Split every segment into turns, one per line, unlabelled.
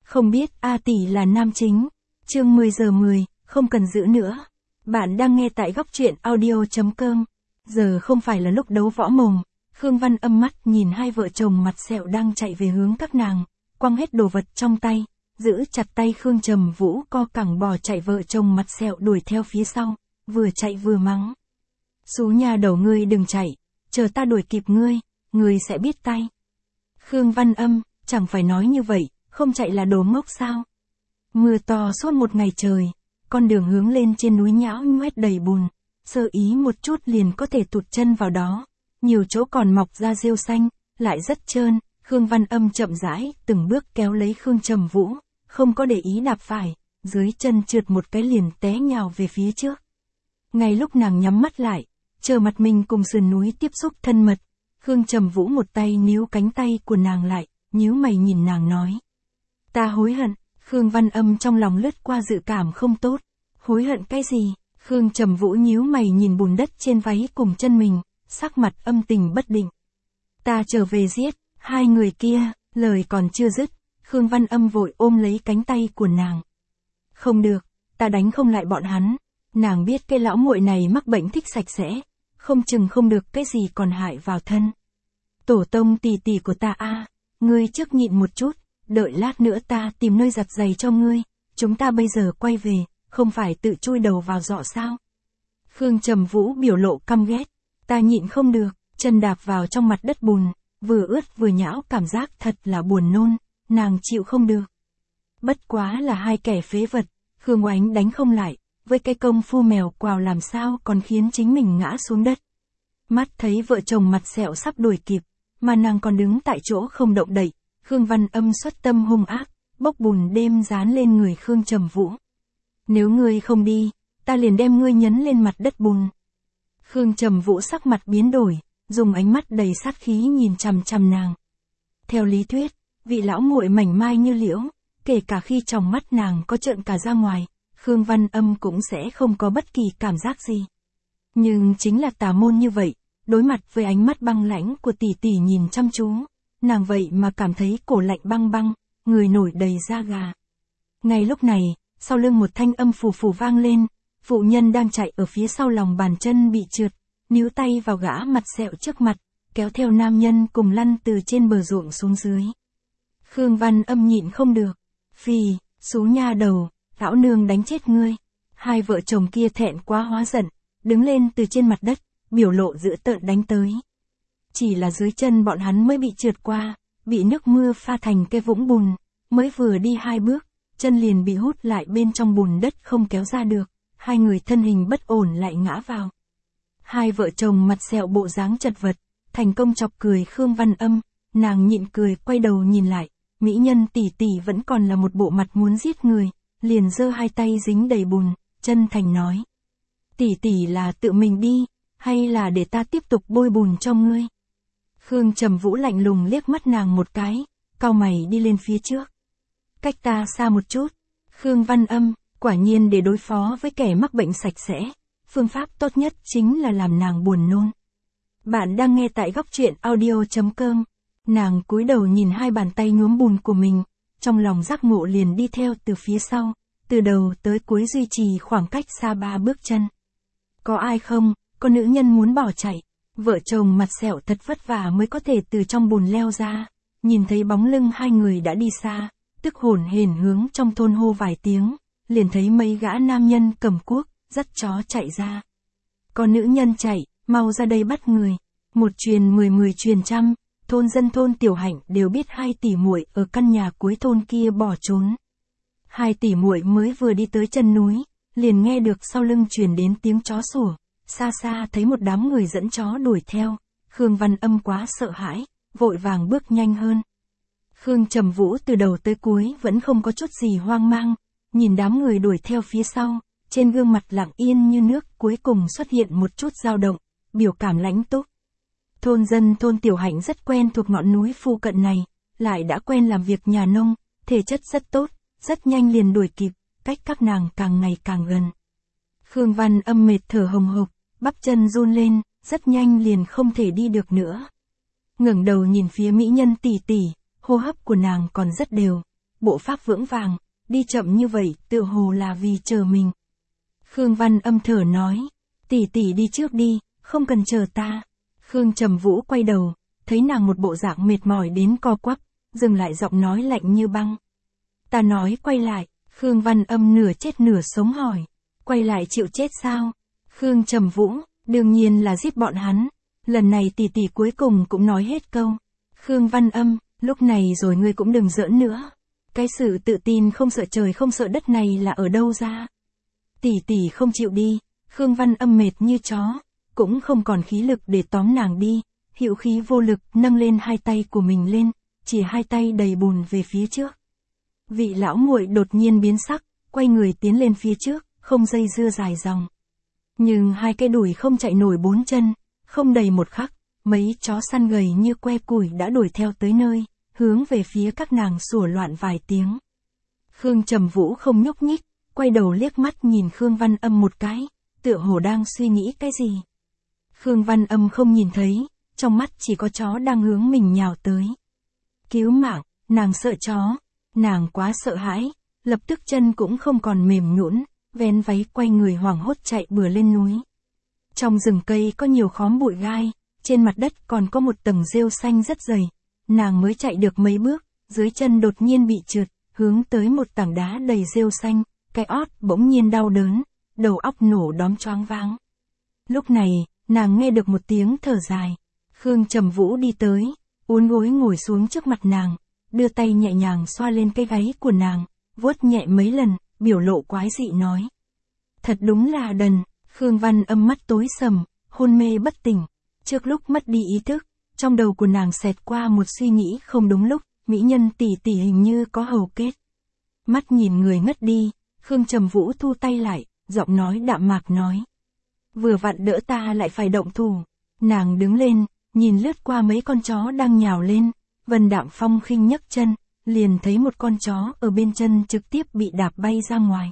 Không biết A tỷ là nam chính. Chương 10 giờ 10, không cần giữ nữa. Bạn đang nghe tại góc truyện audio.com. Giờ không phải là lúc đấu võ mồm. Khương Văn Âm mắt nhìn hai vợ chồng mặt sẹo đang chạy về hướng các nàng, quăng hết đồ vật trong tay, giữ chặt tay Khương Trầm Vũ co cẳng bò chạy, vợ chồng mặt sẹo đuổi theo phía sau, vừa chạy vừa mắng. Xú nhà đầu ngươi đừng chạy, chờ ta đuổi kịp ngươi sẽ biết tay. Khương Văn Âm, chẳng phải nói như vậy, không chạy là đồ ngốc sao? Mưa to suốt một ngày trời, con đường hướng lên trên núi nhão nhoét đầy bùn, sơ ý một chút liền có thể tụt chân vào đó, nhiều chỗ còn mọc ra rêu xanh, lại rất trơn. Khương Văn Âm chậm rãi, từng bước kéo lấy Khương Trầm Vũ, không có để ý đạp phải, dưới chân trượt một cái liền té nhào về phía trước. Ngay lúc nàng nhắm mắt lại, chờ mặt mình cùng sườn núi tiếp xúc thân mật, Khương Trầm Vũ một tay níu cánh tay của nàng lại, nhíu mày nhìn nàng nói. Ta hối hận. Khương Văn Âm trong lòng lướt qua dự cảm không tốt. Hối hận cái gì? Khương Trầm Vũ nhíu mày nhìn bùn đất trên váy cùng chân mình, sắc mặt âm tình bất định. Ta trở về giết hai người kia. Lời còn chưa dứt, Khương Văn Âm vội ôm lấy cánh tay của nàng. Không được, ta đánh không lại bọn hắn. Nàng biết cái lão muội này mắc bệnh thích sạch sẽ, không chừng không được cái gì còn hại vào thân. Tổ tông tỷ tỷ của ta a, ngươi trước nhịn một chút, đợi lát nữa ta tìm nơi giặt giày cho ngươi, chúng ta bây giờ quay về, không phải tự chui đầu vào giỏ sao? Khương Trầm Vũ biểu lộ căm ghét, ta nhịn không được, chân đạp vào trong mặt đất bùn, vừa ướt vừa nhão, cảm giác thật là buồn nôn, nàng chịu không được. Bất quá là hai kẻ phế vật, Khương Oánh đánh không lại, với cái công phu mèo quào làm sao còn khiến chính mình ngã xuống đất. Mắt thấy vợ chồng mặt sẹo sắp đuổi kịp, mà nàng còn đứng tại chỗ không động đậy, Khương Văn Âm xuất tâm hung ác, bốc bùn đêm dán lên người Khương Trầm Vũ. Nếu ngươi không đi, ta liền đem ngươi nhấn lên mặt đất bùn. Khương Trầm Vũ sắc mặt biến đổi, dùng ánh mắt đầy sát khí nhìn chằm chằm nàng. Theo lý thuyết, vị lão muội mảnh mai như liễu, kể cả khi trong mắt nàng có trợn cả ra ngoài, Khương Văn Âm cũng sẽ không có bất kỳ cảm giác gì. Nhưng chính là tà môn như vậy, đối mặt với ánh mắt băng lãnh của tỷ tỷ nhìn chăm chú, nàng vậy mà cảm thấy cổ lạnh băng băng, người nổi đầy da gà. Ngay lúc này, sau lưng một thanh âm phù phù vang lên, phụ nhân đang chạy ở phía sau lòng bàn chân bị trượt, níu tay vào gã mặt sẹo trước mặt, kéo theo nam nhân cùng lăn từ trên bờ ruộng xuống dưới. Khương Văn Âm nhịn không được. Phì, xú nha đầu, lão nương đánh chết ngươi. Hai vợ chồng kia thẹn quá hóa giận, đứng lên từ trên mặt đất, biểu lộ dữ tợn đánh tới. Chỉ là dưới chân bọn hắn mới bị trượt qua, bị nước mưa pha thành cái vũng bùn, mới vừa đi hai bước, chân liền bị hút lại bên trong bùn đất không kéo ra được, hai người thân hình bất ổn lại ngã vào. Hai vợ chồng mặt sẹo bộ dáng chật vật, thành công chọc cười Khương Văn Âm, nàng nhịn cười quay đầu nhìn lại, mỹ nhân tỷ tỷ vẫn còn là một bộ mặt muốn giết người, liền giơ hai tay dính đầy bùn, chân thành nói. Tỷ tỷ là tự mình đi, hay là để ta tiếp tục bôi bùn cho ngươi? Khương Trầm Vũ lạnh lùng liếc mắt nàng một cái, cau mày đi lên phía trước. Cách ta xa một chút. Khương Văn Âm, quả nhiên để đối phó với kẻ mắc bệnh sạch sẽ, phương pháp tốt nhất chính là làm nàng buồn nôn. Bạn đang nghe tại góc truyện audio.com. Nàng cúi đầu nhìn hai bàn tay nhuốm bùn của mình, trong lòng giác ngộ liền đi theo từ phía sau, từ đầu tới cuối duy trì khoảng cách xa 3 bước chân. Có ai không? Có nữ nhân muốn bỏ chạy. Vợ chồng mặt sẹo thật vất vả mới có thể từ trong bùn leo ra, nhìn thấy bóng lưng hai người đã đi xa, tức hổn hển hướng trong thôn hô vài tiếng, liền thấy mấy gã nam nhân cầm cuốc, dắt chó chạy ra. Có nữ nhân chạy, mau ra đây bắt người. Một truyền 10 truyền trăm, thôn dân thôn Tiểu Hạnh đều biết hai tỷ muội ở căn nhà cuối thôn kia bỏ trốn. Hai tỷ muội mới vừa đi tới chân núi, liền nghe được sau lưng truyền đến tiếng chó sủa. Xa xa thấy một đám người dẫn chó đuổi theo, Khương Văn Âm quá sợ hãi, vội vàng bước nhanh hơn. Khương Trầm Vũ từ đầu tới cuối vẫn không có chút gì hoang mang, nhìn đám người đuổi theo phía sau, trên gương mặt lặng yên như nước cuối cùng xuất hiện một chút dao động, biểu cảm lãnh túc. Thôn dân thôn Tiểu Hạnh rất quen thuộc ngọn núi phụ cận này, lại đã quen làm việc nhà nông, thể chất rất tốt, rất nhanh liền đuổi kịp, cách các nàng càng ngày càng gần. Khương Văn Âm mệt thở hồng hộc, bắp chân run lên, rất nhanh liền không thể đi được nữa. Ngẩng đầu nhìn phía mỹ nhân tỷ tỷ, hô hấp của nàng còn rất đều, bộ pháp vững vàng, đi chậm như vậy tựa hồ là vì chờ mình. Khương Văn Âm thở nói, tỷ tỷ đi trước đi, không cần chờ ta. Khương Trầm Vũ quay đầu, thấy nàng một bộ dạng mệt mỏi đến co quắp, dừng lại giọng nói lạnh như băng. Ta nói quay lại, Khương Văn Âm nửa chết nửa sống hỏi, quay lại chịu chết sao? Khương Trầm Vũ, đương nhiên là giết bọn hắn, lần này tỷ tỷ cuối cùng cũng nói hết câu. Khương Văn Âm, lúc này rồi ngươi cũng đừng giỡn nữa. Cái sự tự tin không sợ trời không sợ đất này là ở đâu ra? Tỷ tỷ không chịu đi, Khương Văn Âm mệt như chó, cũng không còn khí lực để tóm nàng đi, hữu khí vô lực nâng lên hai tay của mình lên, chỉ hai tay đầy bùn về phía trước. Vị lão muội đột nhiên biến sắc, quay người tiến lên phía trước, không dây dưa dài dòng. Nhưng hai cái đùi không chạy nổi bốn chân, không đầy một khắc, mấy chó săn gầy như que củi đã đuổi theo tới nơi, hướng về phía các nàng sủa loạn vài tiếng. Khương Trầm Vũ không nhúc nhích, quay đầu liếc mắt nhìn Khương Văn Âm một cái, tựa hồ đang suy nghĩ cái gì. Khương Văn Âm không nhìn thấy, trong mắt chỉ có chó đang hướng mình nhào tới. Cứu mạng, nàng sợ chó, nàng quá sợ hãi, lập tức chân cũng không còn mềm nhũn, vén váy quay người hoảng hốt chạy bừa lên núi. Trong rừng cây có nhiều khóm bụi gai, trên mặt đất còn có một tầng rêu xanh rất dày, nàng mới chạy được mấy bước, dưới chân đột nhiên bị trượt, hướng tới một tảng đá đầy rêu xanh, cái ót bỗng nhiên đau đớn, đầu óc nổ đóm choáng váng. Lúc này, nàng nghe được một tiếng thở dài. Khương Trầm Vũ đi tới, uốn gối ngồi xuống trước mặt nàng, đưa tay nhẹ nhàng xoa lên cái gáy của nàng, vuốt nhẹ mấy lần, biểu lộ quái dị nói. Thật đúng là đần. Khương Văn Âm mắt tối sầm, hôn mê bất tỉnh. Trước lúc mất đi ý thức, trong đầu của nàng xẹt qua một suy nghĩ không đúng lúc, mỹ nhân tỷ tỷ hình như có hầu kết. Mắt nhìn người ngất đi, Khương Trầm Vũ thu tay lại, giọng nói đạm mạc nói. Vừa vặn đỡ ta lại phải động thủ. Nàng đứng lên, nhìn lướt qua mấy con chó đang nhào lên, Vân Đạm Phong khinh nhấc chân, liền thấy một con chó ở bên chân trực tiếp bị đạp bay ra ngoài.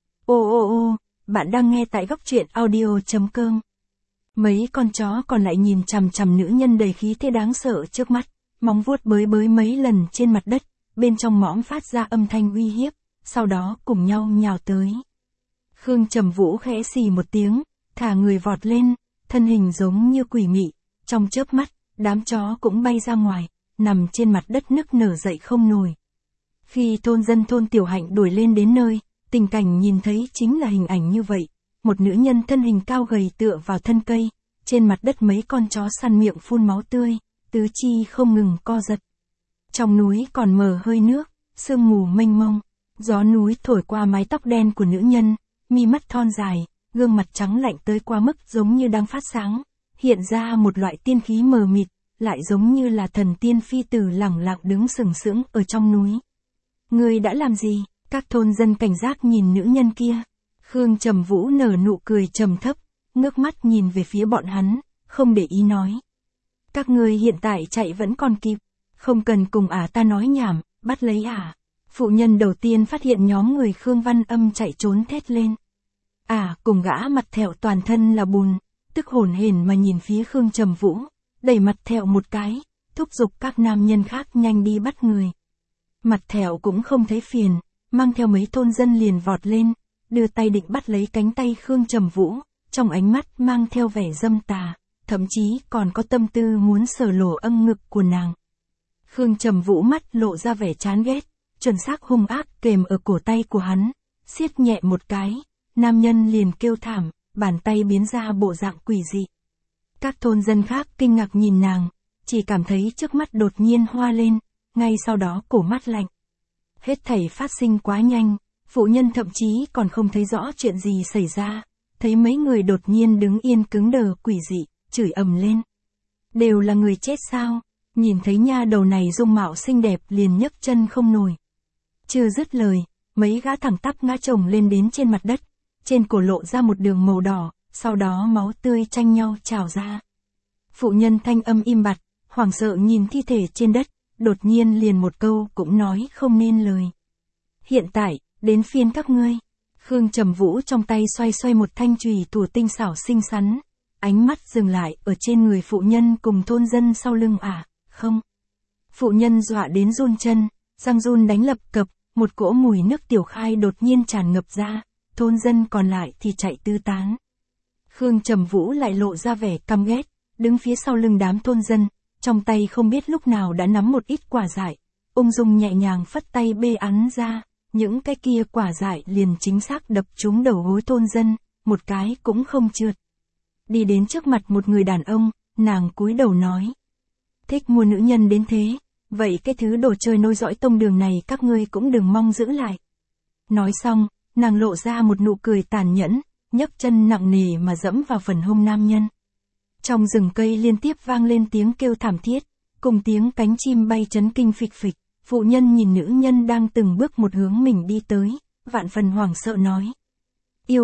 Ô, bạn đang nghe tại góc truyện audio.com. Mấy con chó còn lại nhìn chằm chằm nữ nhân đầy khí thế đáng sợ trước mắt, móng vuốt bới bới mấy lần trên mặt đất, bên trong mõm phát ra âm thanh uy hiếp, sau đó cùng nhau nhào tới. Khương Trầm Vũ khẽ xì một tiếng, thả người vọt lên, thân hình giống như quỷ mị, trong chớp mắt, đám chó cũng bay ra ngoài, nằm trên mặt đất nức nở dậy không nổi. Khi thôn dân thôn Tiểu Hạnh đuổi lên đến nơi, tình cảnh nhìn thấy chính là hình ảnh như vậy, một nữ nhân thân hình cao gầy tựa vào thân cây, trên mặt đất mấy con chó săn miệng phun máu tươi, tứ chi không ngừng co giật. Trong núi còn mờ hơi nước, sương mù mênh mông, gió núi thổi qua mái tóc đen của nữ nhân, mi mắt thon dài, gương mặt trắng lạnh tới qua mức giống như đang phát sáng, hiện ra một loại tiên khí mờ mịt, lại giống như là thần tiên phi tử lẳng lặng đứng sừng sững ở trong núi. Ngươi đã làm gì? Các thôn dân cảnh giác nhìn nữ nhân kia. Khương Trầm Vũ nở nụ cười trầm thấp, ngước mắt nhìn về phía bọn hắn, không để ý nói. Các ngươi hiện tại chạy vẫn còn kịp, không cần cùng ta nói nhảm, bắt lấy Phụ nhân đầu tiên phát hiện nhóm người Khương Văn Âm chạy trốn thét lên. Cùng gã mặt thẹo toàn thân là bùn, tức hổn hển mà nhìn phía Khương Trầm Vũ, đẩy mặt thẹo một cái, thúc giục các nam nhân khác nhanh đi bắt người. Mặt thẹo cũng không thấy phiền, mang theo mấy thôn dân liền vọt lên, đưa tay định bắt lấy cánh tay Khương Trầm Vũ, trong ánh mắt mang theo vẻ dâm tà, thậm chí còn có tâm tư muốn sờ lỗ âm ngực của nàng. Khương Trầm Vũ mắt lộ ra vẻ chán ghét, chuẩn xác hung ác kềm ở cổ tay của hắn, siết nhẹ một cái, nam nhân liền kêu thảm, bàn tay biến ra bộ dạng quỷ dị. Các thôn dân khác kinh ngạc nhìn nàng, chỉ cảm thấy trước mắt đột nhiên hoa lên, ngay sau đó cổ mắt lạnh. Hết thảy phát sinh quá nhanh, phụ nhân thậm chí còn không thấy rõ chuyện gì xảy ra, thấy mấy người đột nhiên đứng yên cứng đờ quỷ dị, chửi ầm lên. Đều là người chết sao? Nhìn thấy nha đầu này dung mạo xinh đẹp liền nhấc chân không nổi. Chưa dứt lời, mấy gã thẳng tắp ngã chồng lên đến trên mặt đất, trên cổ lộ ra một đường màu đỏ, sau đó máu tươi tranh nhau trào ra. Phụ nhân thanh âm im bặt, hoảng sợ nhìn thi thể trên đất, đột nhiên liền một câu cũng nói không nên lời. Hiện tại, đến phiên các ngươi. Khương Trầm Vũ trong tay xoay xoay một thanh chùy thủ tinh xảo xinh xắn, ánh mắt dừng lại ở trên người phụ nhân cùng thôn dân sau lưng không. Phụ nhân dọa đến run chân, Răng run đánh lập cập, một cỗ mùi nước tiểu khai đột nhiên tràn ngập ra, thôn dân còn lại thì chạy tứ tán. Khương Trầm Vũ lại lộ ra vẻ căm ghét, đứng phía sau lưng đám thôn dân, trong tay không biết lúc nào đã nắm một ít quả dại, ung dung nhẹ nhàng phất tay bê ắn ra, những cái kia quả dại liền chính xác đập trúng đầu gối thôn dân, một cái cũng không trượt. Đi đến trước mặt một người đàn ông, nàng cúi đầu nói. Thích mua nữ nhân đến thế, vậy cái thứ đồ chơi nối dõi tông đường này các ngươi cũng đừng mong giữ lại. Nói xong, nàng lộ ra một nụ cười tàn nhẫn, nhấc chân nặng nề mà dẫm vào phần hông nam nhân. Trong rừng cây liên tiếp vang lên tiếng kêu thảm thiết, cùng tiếng cánh chim bay chấn kinh phịch phịch, phụ nhân nhìn nữ nhân đang từng bước một hướng mình đi tới, vạn phần hoảng sợ nói. Yêu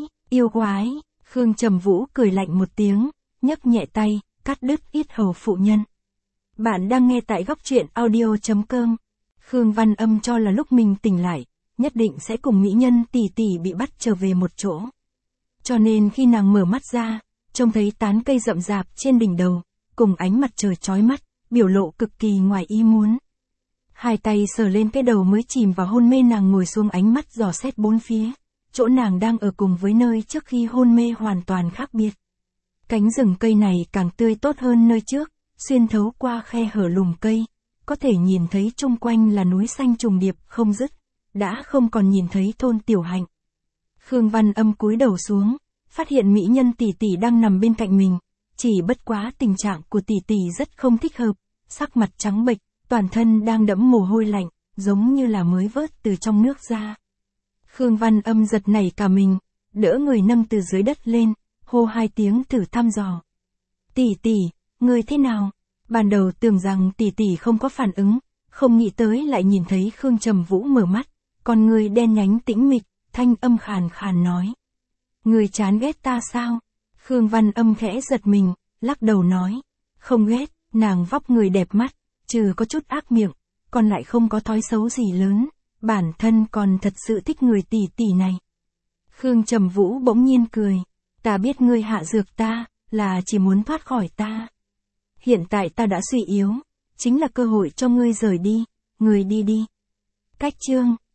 quái, Khương Trầm Vũ cười lạnh một tiếng, nhấc nhẹ tay, cắt đứt yết hầu phụ nhân. Bạn đang nghe tại góc truyện audio.com. Khương Văn Âm cho là lúc mình tỉnh lại, nhất định sẽ cùng mỹ nhân tỷ tỷ bị bắt trở về một chỗ. Cho nên khi nàng mở mắt ra, trông thấy tán cây rậm rạp trên đỉnh đầu, cùng ánh mặt trời chói mắt, biểu lộ cực kỳ ngoài ý muốn. Hai tay sờ lên cái đầu mới chìm vào hôn mê, nàng ngồi xuống, ánh mắt dò xét bốn phía. Chỗ nàng đang ở cùng với nơi trước khi hôn mê hoàn toàn khác biệt. Cánh rừng cây này càng tươi tốt hơn nơi trước, xuyên thấu qua khe hở lùm cây, có thể nhìn thấy chung quanh là núi xanh trùng điệp không dứt, đã không còn nhìn thấy thôn Tiểu Hạnh. Khương Văn Âm cúi đầu xuống, phát hiện mỹ nhân tỷ tỷ đang nằm bên cạnh mình, chỉ bất quá tình trạng của tỷ tỷ rất không thích hợp, sắc mặt trắng bệch, toàn thân đang đẫm mồ hôi lạnh, giống như là mới vớt từ trong nước ra. Khương Văn Âm giật nảy cả mình, đỡ người nâng từ dưới đất lên, hô hai tiếng thử thăm dò. Tỷ tỷ, người thế nào? Ban đầu tưởng rằng tỷ tỷ không có phản ứng, không nghĩ tới lại nhìn thấy Khương Trầm Vũ mở mắt, con người đen nhánh tĩnh mịch, thanh âm khàn khàn nói. Người chán ghét ta sao? Khương Văn Âm khẽ giật mình, lắc đầu nói. Không ghét, nàng vóc người đẹp mắt, trừ có chút ác miệng, còn lại không có thói xấu gì lớn, bản thân còn thật sự thích người tỷ tỷ này. Khương Trầm Vũ bỗng nhiên cười. Ta biết ngươi hạ dược ta, là chỉ muốn thoát khỏi ta. Hiện tại ta đã suy yếu, chính là cơ hội cho ngươi rời đi, ngươi đi đi. Cách chương